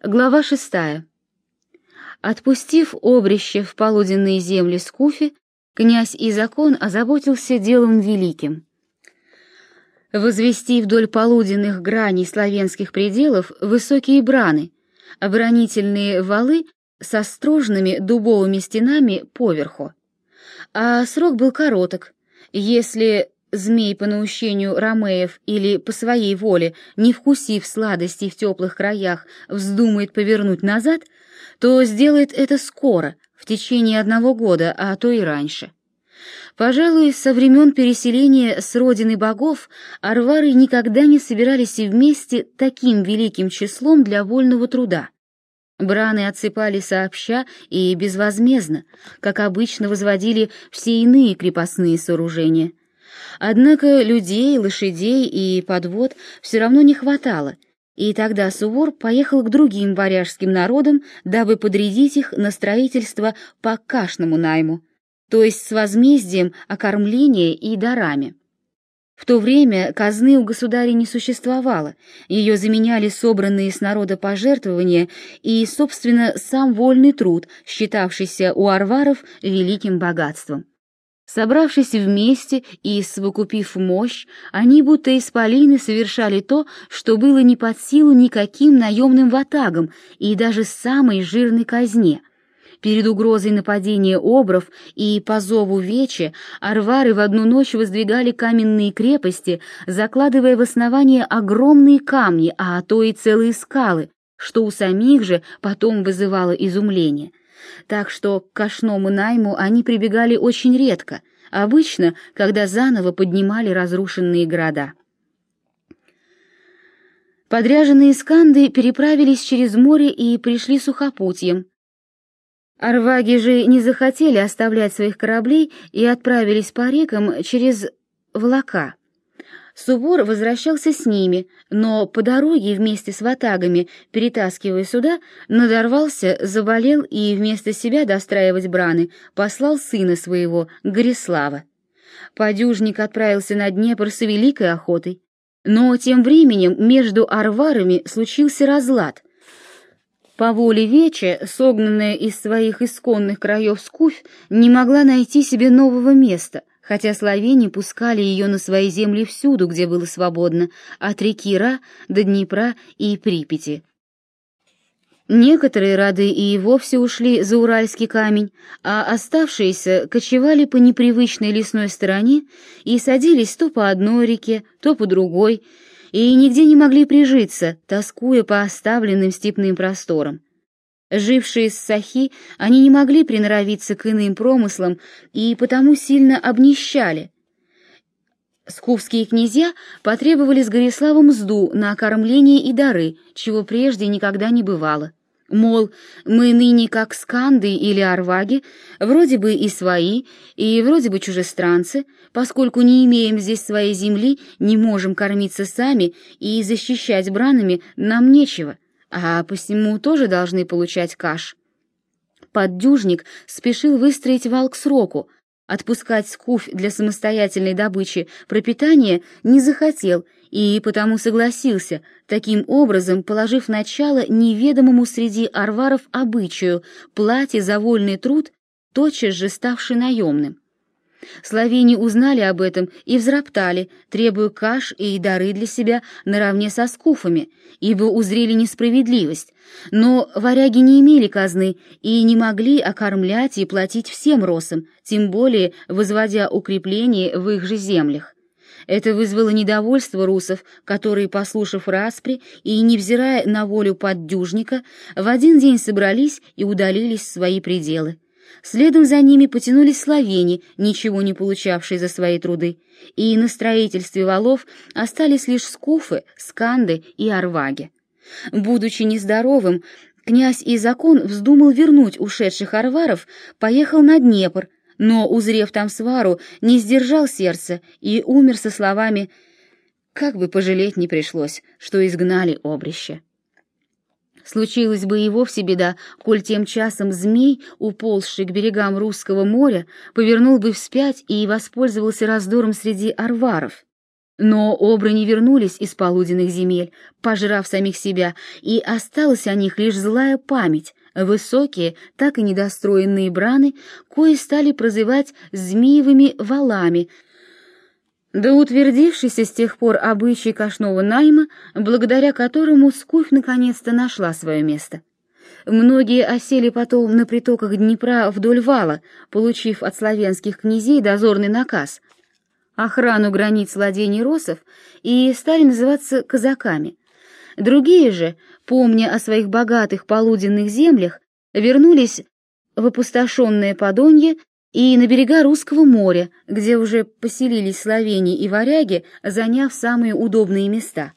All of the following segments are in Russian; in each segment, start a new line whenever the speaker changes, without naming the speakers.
Глава 6. Отпустив обрище в полуденные земли Скуфи, князь Изакон озаботился делом великим. Возвести вдоль полуденных граней славянских пределов высокие браны, оборонительные валы со строжными дубовыми стенами поверху. А срок был короток. Если змей по наущению ромеев или по своей воле, не вкусив сладостей в теплых краях, вздумает повернуть назад, то сделает это скоро, в течение 1 года, а то и раньше. Пожалуй, со времен переселения с родины богов арвары никогда не собирались вместе таким великим числом для вольного труда. Браны отсыпали сообща и безвозмездно, как обычно возводили все иные крепостные сооружения. Однако людей, лошадей и подвод все равно не хватало, и тогда Сувор поехал к другим варяжским народам, дабы подрядить их на строительство по кашному найму, то есть с возмездием окормления и дарами. В то время казны у государя не существовало, ее заменяли собранные с народа пожертвования и, собственно, сам вольный труд, считавшийся у арваров великим богатством. Собравшись вместе и совокупив мощь, они будто исполины совершали то, что было не под силу никаким наемным ватагам и даже самой жирной казне. Перед угрозой нападения обров и по зову вече арвары в одну ночь воздвигали каменные крепости, закладывая в основание огромные камни, а то и целые скалы, что у самих же потом вызывало изумление. Так что к кашному найму они прибегали очень редко, обычно, когда заново поднимали разрушенные города. Подряженные сканды переправились через море и пришли сухопутьем. Арваги же не захотели оставлять своих кораблей и отправились по рекам через Влака. Сувор возвращался с ними, но по дороге вместе с ватагами, перетаскивая суда, надорвался, заболел и вместо себя достраивать браны послал сына своего, Горислава. Подюжник отправился на Днепр с великой охотой. Но тем временем между арварами случился разлад. По воле вече, согнанная из своих исконных краев Скуфь, не могла найти себе нового места, хотя славяне пускали ее на свои земли всюду, где было свободно, от реки Ра до Днепра и Припяти. Некоторые роды и вовсе ушли за Уральский камень, а оставшиеся кочевали по непривычной лесной стороне и садились то по одной реке, то по другой, и нигде не могли прижиться, тоскуя по оставленным степным просторам. Жившие с Сахи, они не могли приноровиться к иным промыслам и потому сильно обнищали. Скуфские князья потребовали с Гориславом мзду на окормление и дары, чего прежде никогда не бывало. Мол, мы ныне как сканды или арваги, вроде бы и свои, и вроде бы чужестранцы, поскольку не имеем здесь своей земли, не можем кормиться сами и защищать бранами нам нечего, а посему тоже должны получать каш. Поддюжник спешил выстроить вал к сроку, отпускать Скуфь для самостоятельной добычи пропитания не захотел и потому согласился, таким образом положив начало неведомому среди арваров обычаю плате за вольный труд, тотчас же ставший наемным. Славяне узнали об этом и взроптали, требуя каш и дары для себя наравне со скуфами, ибо узрели несправедливость. Но варяги не имели казны и не могли окормлять и платить всем росам, тем более возводя укрепления в их же землях. Это вызвало недовольство русов, которые, послушав распри и невзирая на волю поддюжника, в один день собрались и удалились в свои пределы. Следом за ними потянулись славяне, ничего не получавшие за свои труды, и на строительстве валов остались лишь скуфы, сканды и арваги. Будучи нездоровым, князь Изакон вздумал вернуть ушедших арваров, поехал на Днепр, но, узрев там свару, не сдержал сердца и умер со словами «Как бы пожалеть не пришлось, что изгнали обрище». Случилась бы и вовсе беда, коль тем часом змей, уползший к берегам Русского моря, повернул бы вспять и воспользовался раздором среди арваров. Но обры не вернулись из полуденных земель, пожрав самих себя, и осталась о них лишь злая память, высокие, так и недостроенные браны, кои стали прозывать змеевыми валами, да утвердившийся с тех пор обычай кошного найма, благодаря которому скуфь наконец-то нашла свое место. Многие осели потом на притоках Днепра вдоль вала, получив от славянских князей дозорный наказ — охрану границ владений россов, и стали называться казаками. Другие же, помня о своих богатых полуденных землях, вернулись в опустошенное Подонье и на берега Русского моря, где уже поселились словени и варяги, заняв самые удобные места.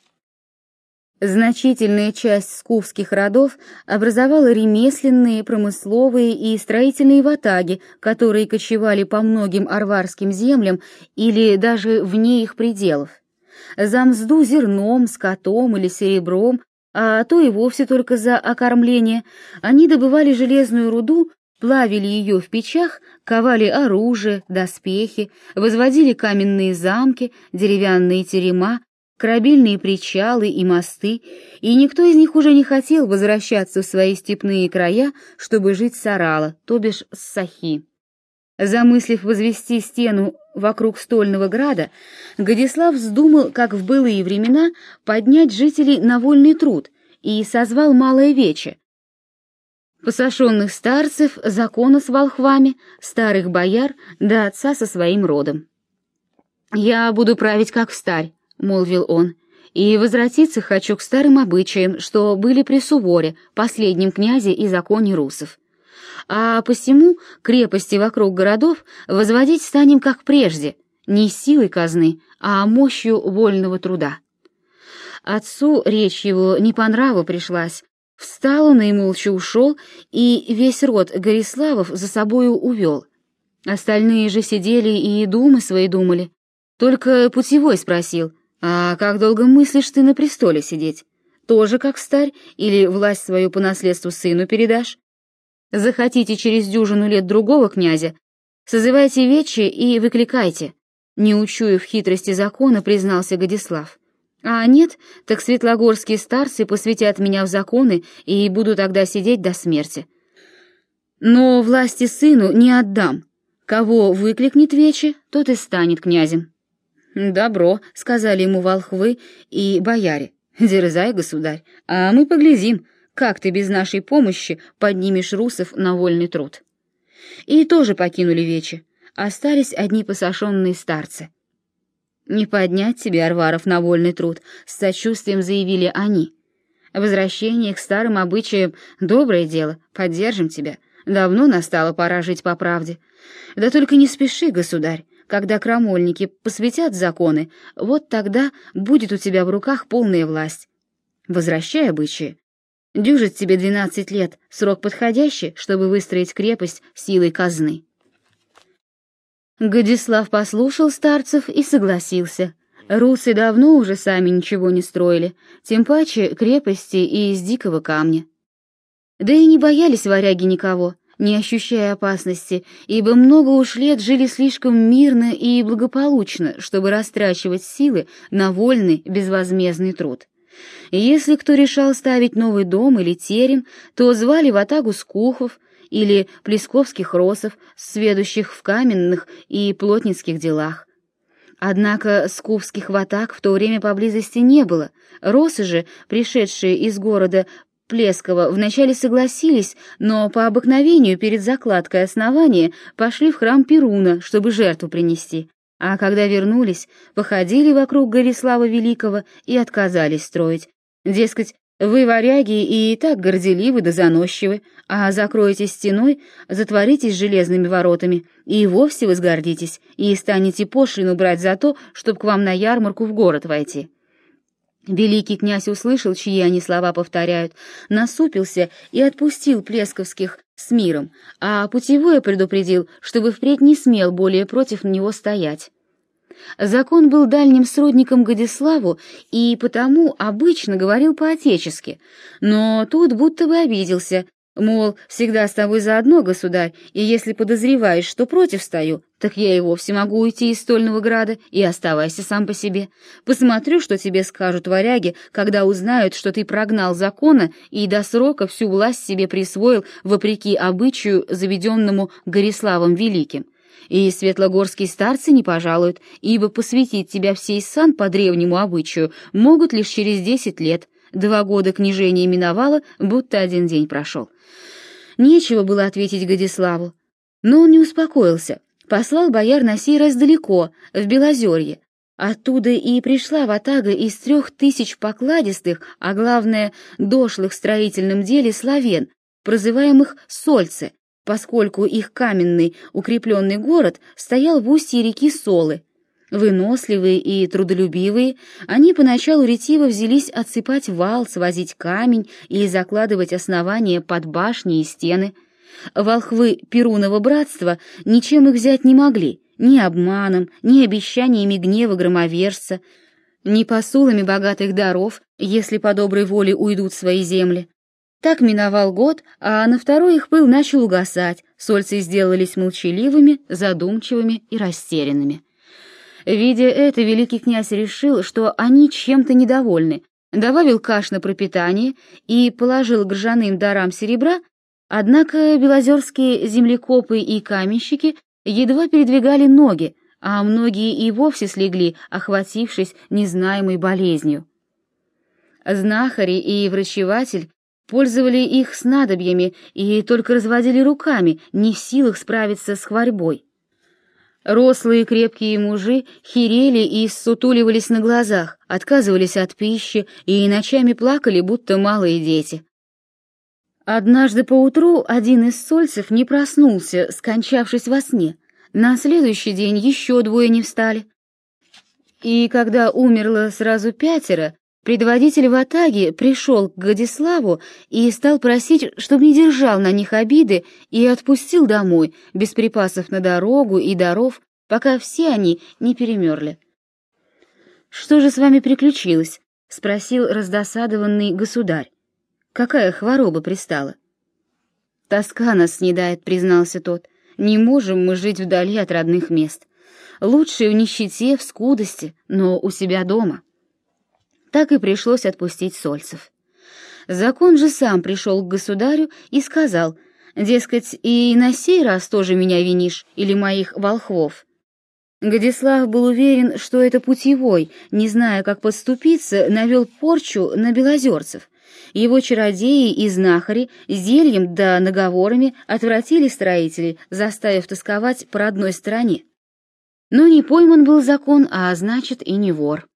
Значительная часть скуфских родов образовала ремесленные, промысловые и строительные ватаги, которые кочевали по многим арварским землям или даже вне их пределов. За мзду зерном, скотом или серебром, а то и вовсе только за окормление, они добывали железную руду, плавили ее в печах, ковали оружие, доспехи, возводили каменные замки, деревянные терема, корабельные причалы и мосты, и никто из них уже не хотел возвращаться в свои степные края, чтобы жить с Орала, то бишь с Сахи. Замыслив возвести стену вокруг стольного града, Годислав вздумал, как в былые времена, поднять жителей на вольный труд и созвал малое вече, посошенных старцев, закона с волхвами, старых бояр да отца со своим родом. «Я буду править как встарь», — молвил он, — «и возвратиться хочу к старым обычаям, что были при Суворе, последнем князе и законе русов. А посему крепости вокруг городов возводить станем как прежде, не силой казны, а мощью вольного труда». Отцу речь его не по нраву пришлась, встал он и молча ушел, и весь род Гориславов за собою увел. Остальные же сидели и думы свои думали. Только путевой спросил: «А как долго мыслишь ты на престоле сидеть? Тоже как старь, или власть свою по наследству сыну передашь? Захотите через дюжину лет другого князя, созывайте вече и выкликайте». Не учуяв хитрости закона, признался Годислав. «А нет, так светлогорские старцы посвятят меня в законы и буду тогда сидеть до смерти. Но власти сыну не отдам. Кого выкликнет вече, тот и станет князем». «Добро», — сказали ему волхвы и бояре. «Дерзай, государь, а мы поглядим, как ты без нашей помощи поднимешь русов на вольный труд». И тоже покинули вече, остались одни посошенные старцы. «Не поднять тебе, Арваров, на вольный труд», — с сочувствием заявили они. «Возвращение к старым обычаям — доброе дело, поддержим тебя. Давно настала пора жить по правде. Да только не спеши, государь. Когда крамольники посвятят законы, вот тогда будет у тебя в руках полная власть. Возвращай обычаи. Дюжит тебе 12 лет, срок подходящий, чтобы выстроить крепость силой казны». Годислав послушал старцев и согласился. Русы давно уже сами ничего не строили, тем паче крепости из дикого камня. Да и не боялись варяги никого, не ощущая опасности, ибо много уж лет жили слишком мирно и благополучно, чтобы растрачивать силы на вольный безвозмездный труд. И если кто решал ставить новый дом или терем, то звали ватагу скуфов или плесковских росов, сведущих в каменных и плотницких делах. Однако скуфских ватаг в то время поблизости не было. Росы же, пришедшие из города Плескова, вначале согласились, но по обыкновению перед закладкой основания пошли в храм Перуна, чтобы жертву принести, а когда вернулись, походили вокруг Горислава Великого и отказались строить. Дескать, вы, варяги, и так горделивы да заносчивы, а закроетесь стеной, затворитесь железными воротами, и вовсе возгордитесь, и станете пошлину брать за то, чтоб к вам на ярмарку в город войти». Великий князь услышал, чьи они слова повторяют, насупился и отпустил плесковских с миром, а путевой предупредил, чтобы впредь не смел более против него стоять. Закон был дальним сродником Годиславу и потому обычно говорил по-отечески, но тут будто бы обиделся, Мол, всегда с тобой заодно, государь, и если подозреваешь, что против стою, так я и вовсе могу уйти из стольного града, и оставайся сам по себе. Посмотрю, что тебе скажут варяги, когда узнают, что ты прогнал закона и до срока всю власть себе присвоил вопреки обычаю, заведенному Гориславом Великим. И светлогорские старцы не пожалуют, ибо посвятить тебя в сей сан по древнему обычаю могут лишь через 10 лет. 2 года княжения миновало, будто 1 день прошел. Нечего было ответить Годиславу, но он не успокоился, послал бояр на сей раз далеко, в Белозерье. Оттуда и пришла ватага из 3000 покладистых, а главное, дошлых в строительном деле славян, прозываемых сольцы, поскольку их каменный укрепленный город стоял в устье реки Солы. Выносливые и трудолюбивые, они поначалу ретиво взялись отсыпать вал, свозить камень и закладывать основания под башни и стены. Волхвы Перунова братства ничем их взять не могли, ни обманом, ни обещаниями гнева громовержца, ни посулами богатых даров, если по доброй воле уйдут в свои земли. Так миновал год, а на второй их пыл начал угасать, сольцы сделались молчаливыми, задумчивыми и растерянными. Видя это, великий князь решил, что они чем-то недовольны, добавил каш на пропитание и положил к ржаным дарам серебра, однако белозерские землекопы и каменщики едва передвигали ноги, а многие и вовсе слегли, охватившись незнаемой болезнью. Знахари и врачеватель пользовали их снадобьями и только разводили руками, не в силах справиться с хворьбой. Рослые крепкие мужи херели и ссутуливались на глазах, отказывались от пищи и ночами плакали, будто малые дети. Однажды поутру один из сольцев не проснулся, скончавшись во сне. На следующий день еще 2 не встали. И когда умерло сразу 5, предводитель ватаги пришел к Годиславу и стал просить, чтобы не держал на них обиды и отпустил домой, без припасов на дорогу и даров, пока все они не перемерли. «Что же с вами приключилось?» — спросил раздосадованный государь. «Какая хвороба пристала?» «Тоска нас снедает», — признался тот. «Не можем мы жить вдали от родных мест. Лучше в нищете, в скудости, но у себя дома». Так и пришлось отпустить сольцев. Закон же сам пришел к государю и сказал, дескать, и на сей раз тоже меня винишь или моих волхвов. Годислав был уверен, что это путевой, не зная, как подступиться, навел порчу на белозерцев. Его чародеи и знахари зельем да наговорами отвратили строителей, заставив тосковать по родной стороне. Но не пойман был закон, а значит и не вор.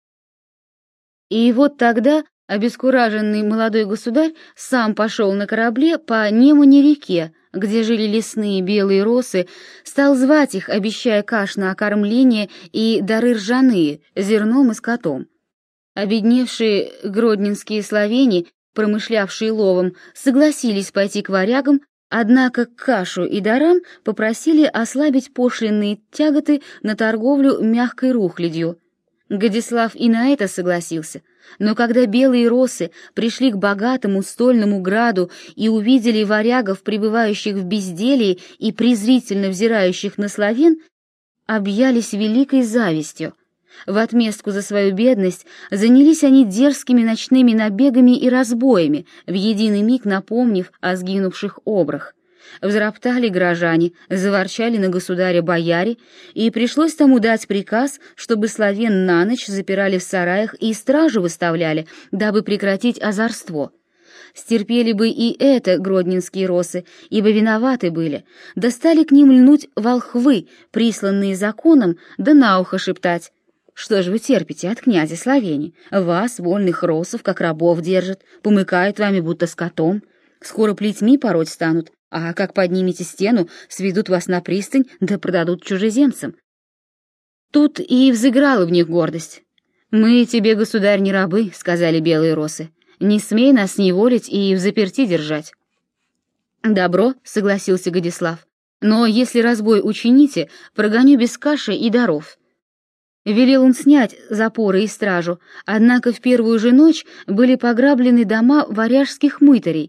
И вот тогда обескураженный молодой государь сам пошел на корабле по Немане-реке, где жили лесные белые росы, стал звать их, обещая каш на окормление и дары ржаные, зерном и скотом. Обедневшие гродненские словени, промышлявшие ловом, согласились пойти к варягам, однако к кашу и дарам попросили ослабить пошлинные тяготы на торговлю мягкой рухлядью. Годислав и на это согласился, но когда белые росы пришли к богатому стольному граду и увидели варягов, пребывающих в безделии и презрительно взирающих на славян, объялись великой завистью. В отместку за свою бедность занялись они дерзкими ночными набегами и разбоями, в единый миг напомнив о сгинувших обрах. Взроптали горожане, заворчали на государя бояре, и пришлось тому дать приказ, чтобы славян на ночь запирали в сараях и стражу выставляли, дабы прекратить озорство. Стерпели бы и это гродненские росы, ибо виноваты были, да стали к ним льнуть волхвы, присланные законом, да на ухо шептать. Что же вы терпите от князя Словени? Вас, вольных росов, как рабов держат, помыкают вами будто скотом. Скоро плетьми пороть станут, а как поднимете стену, сведут вас на пристань, да продадут чужеземцам. Тут и взыграла в них гордость. «Мы тебе, государь, не рабы», — сказали белые росы. «Не смей нас неволить и взаперти держать». «Добро», — согласился Годислав, «но если разбой учините, прогоню без каши и даров». Велел он снять запоры и стражу, однако в первую же ночь были пограблены дома варяжских мытарей,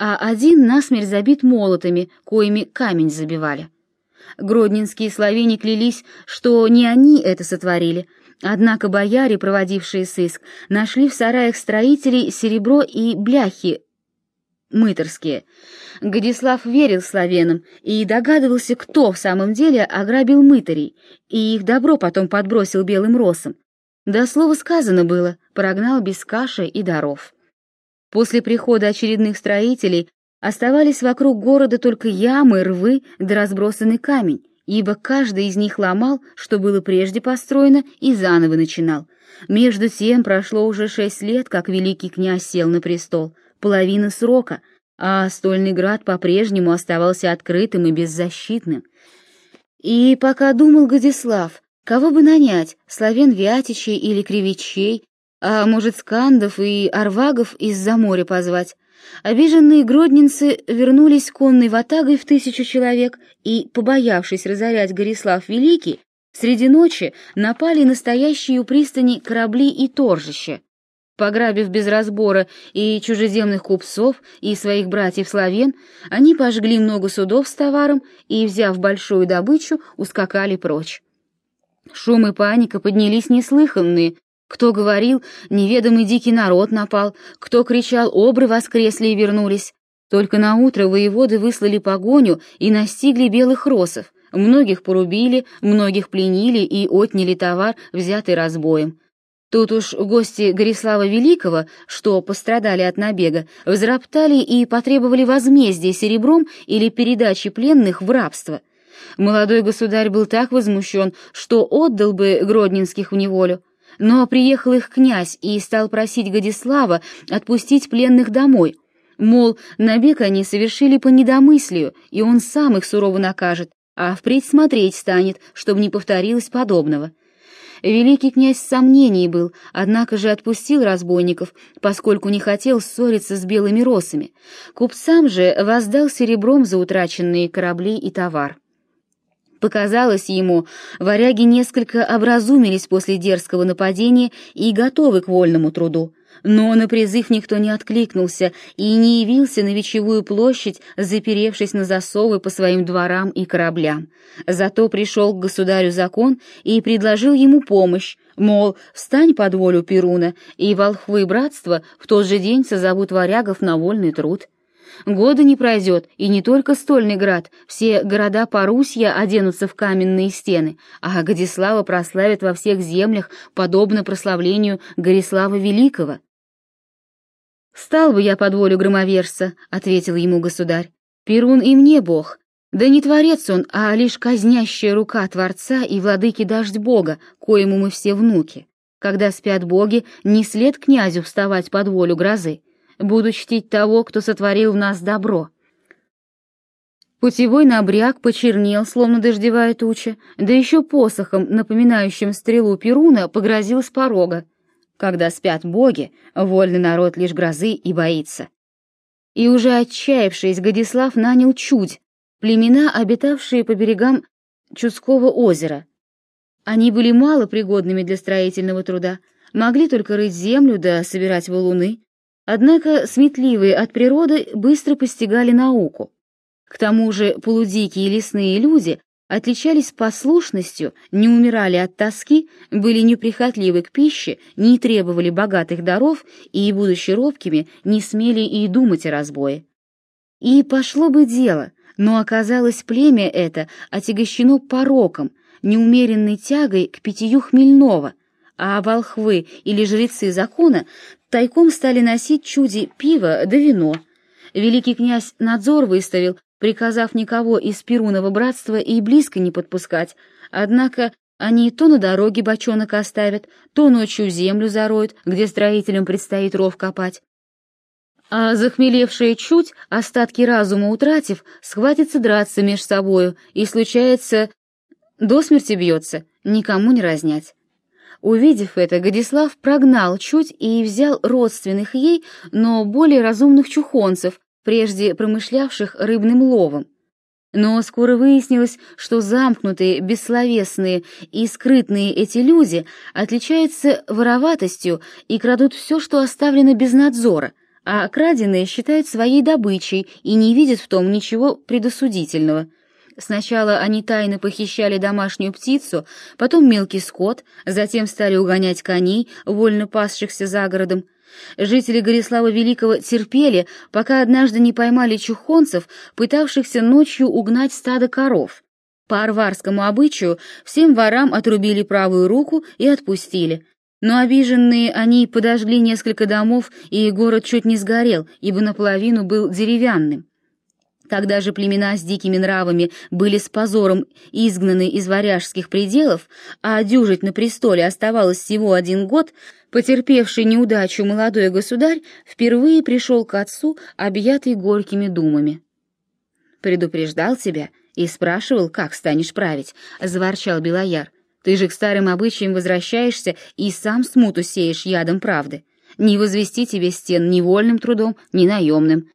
а один насмерть забит молотами, коими камень забивали. Гродненские словени клялись, что не они это сотворили, однако бояре, проводившие сыск, нашли в сараях строителей серебро и бляхи мытарские. Годислав верил словенам и догадывался, кто в самом деле ограбил мытарей, и их добро потом подбросил белым росом. Да слово сказано было, прогнал без каши и даров. После прихода очередных строителей оставались вокруг города только ямы, рвы да разбросанный камень, ибо каждый из них ломал, что было прежде построено, и заново начинал. Между тем прошло уже 6 лет, как великий князь сел на престол, половина срока, а Стольный Град по-прежнему оставался открытым и беззащитным. И пока думал Годислав, кого бы нанять, славян Вятичей или Кривичей, а может, скандов и арвагов из-за моря позвать, обиженные гродненцы вернулись конной ватагой в 1000 человек и, побоявшись разорять Горислав Великий, среди ночи напали настоящие у пристани корабли и торжища. Пограбив без разбора и чужеземных купцов, и своих братьев-славян, они пожгли много судов с товаром и, взяв большую добычу, ускакали прочь. Шум и паника поднялись неслыханные. Кто говорил, неведомый дикий народ напал, кто кричал, обры воскресли и вернулись. Только наутро воеводы выслали погоню и настигли белых росов. Многих порубили, многих пленили и отняли товар, взятый разбоем. Тут уж гости Горислава Великого, что пострадали от набега, возроптали и потребовали возмездия серебром или передачи пленных в рабство. Молодой государь был так возмущен, что отдал бы гродненских в неволю. Но приехал их князь и стал просить Годислава отпустить пленных домой. Мол, набег они совершили по недомыслию, и он сам их сурово накажет, а впредь смотреть станет, чтобы не повторилось подобного. Великий князь в сомнении был, однако же отпустил разбойников, поскольку не хотел ссориться с белыми росами. Купцам же воздал серебром за утраченные корабли и товар. Показалось ему, варяги несколько образумились после дерзкого нападения и готовы к вольному труду. Но на призыв никто не откликнулся и не явился на Вечевую площадь, заперевшись на засовы по своим дворам и кораблям. Зато пришел к государю закон и предложил ему помощь, мол, встань под волю Перуна, и волхвы братства в тот же день созовут варягов на вольный труд. Года не пройдет, и не только Стольный Град, все города Порусья оденутся в каменные стены, а Годислава прославят во всех землях, подобно прославлению Горислава Великого. «Стал бы я под волю громовержца», — ответил ему государь. «Перун и мне бог, да не творец он, а лишь казнящая рука Творца и владыки дождь Бога, коему мы все внуки. Когда спят боги, не след князю вставать под волю грозы. Буду чтить того, кто сотворил в нас добро». Путевой набряк почернел, словно дождевая туча, да еще посохом, напоминающим стрелу Перуна, погрозил с порога. Когда спят боги, вольный народ лишь грозы и боится. И уже отчаявшись, Годислав нанял чудь, племена, обитавшие по берегам Чудского озера. Они были мало пригодными для строительного труда, могли только рыть землю да собирать валуны. Однако сметливые от природы быстро постигали науку. К тому же полудикие лесные люди отличались послушностью, не умирали от тоски, были неприхотливы к пище, не требовали богатых даров и, будучи робкими, не смели и думать о разбое. И пошло бы дело, но оказалось племя это отягощено пороком, неумеренной тягой к питью хмельного, а волхвы или жрецы закона тайком стали носить чуди пиво да вино. Великий князь надзор выставил, приказав никого из Перунова братства и близко не подпускать, однако они то на дороге бочонок оставят, то ночью землю зароют, где строителям предстоит ров копать. А захмелевшая чуть, остатки разума утратив, схватится драться меж собою и, случается, до смерти бьется, никому не разнять. Увидев это, Годислав прогнал чуть и взял родственных ей, но более разумных чухонцев, прежде промышлявших рыбным ловом. Но скоро выяснилось, что замкнутые, бессловесные и скрытные эти люди отличаются вороватостью и крадут все, что оставлено без надзора, а краденое считают своей добычей и не видят в том ничего предосудительного. Сначала они тайно похищали домашнюю птицу, потом мелкий скот, затем стали угонять коней, вольно пасшихся за городом. Жители Горислава Великого терпели, пока однажды не поймали чухонцев, пытавшихся ночью угнать стадо коров. По арварскому обычаю всем ворам отрубили правую руку и отпустили. Но обиженные они подожгли несколько домов, и город чуть не сгорел, ибо наполовину был деревянным. Когда же племена с дикими нравами были с позором изгнаны из варяжских пределов, а дюжить на престоле оставалось всего 1 год, потерпевший неудачу молодой государь впервые пришел к отцу, объятый горькими думами. «Предупреждал тебя и спрашивал, как станешь править», — заворчал Белояр. «Ты же к старым обычаям возвращаешься и сам смуту сеешь ядом правды. Не возвести тебе стен ни вольным трудом, ни наемным.